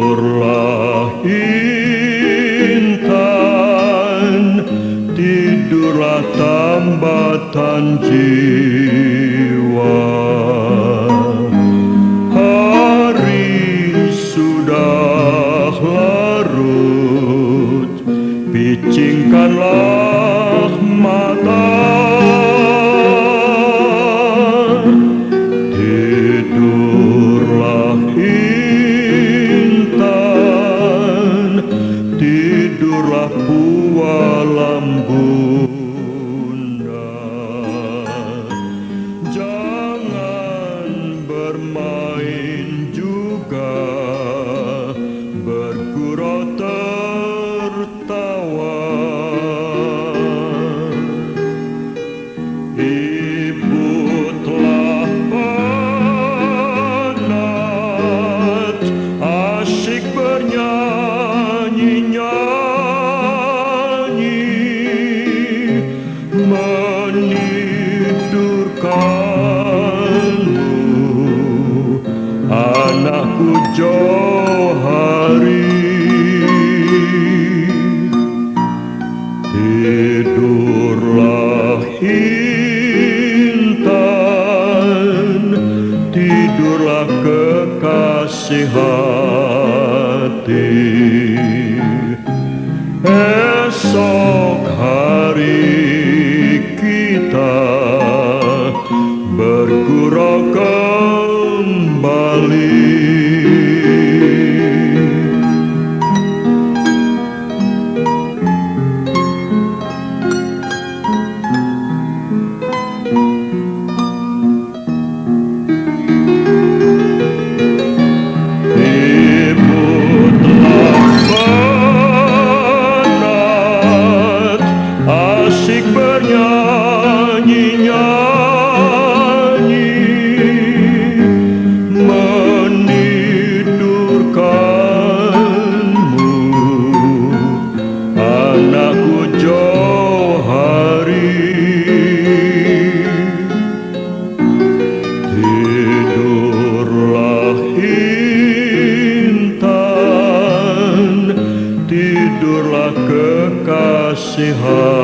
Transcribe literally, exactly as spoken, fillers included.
Tidurlah intan, tidurlah tambatan jiwa. Hari sudah larut, picingkanlah mata. Tidurlah intan, tidurlah pualam bunda. Jangan bermain juga, bergurau tertawa. Ibu telah penat, asyik bernyanyi-nyanyi, menidurkanmu, anakku Johari. Tidurlah intan, tidurlah kekasih hati. Esok hari kita bergurau kembali. Asyik bernyanyi-nyanyi, menidurkanmu, anakku Johari. Tidurlah intan, tidurlah kekasih hati.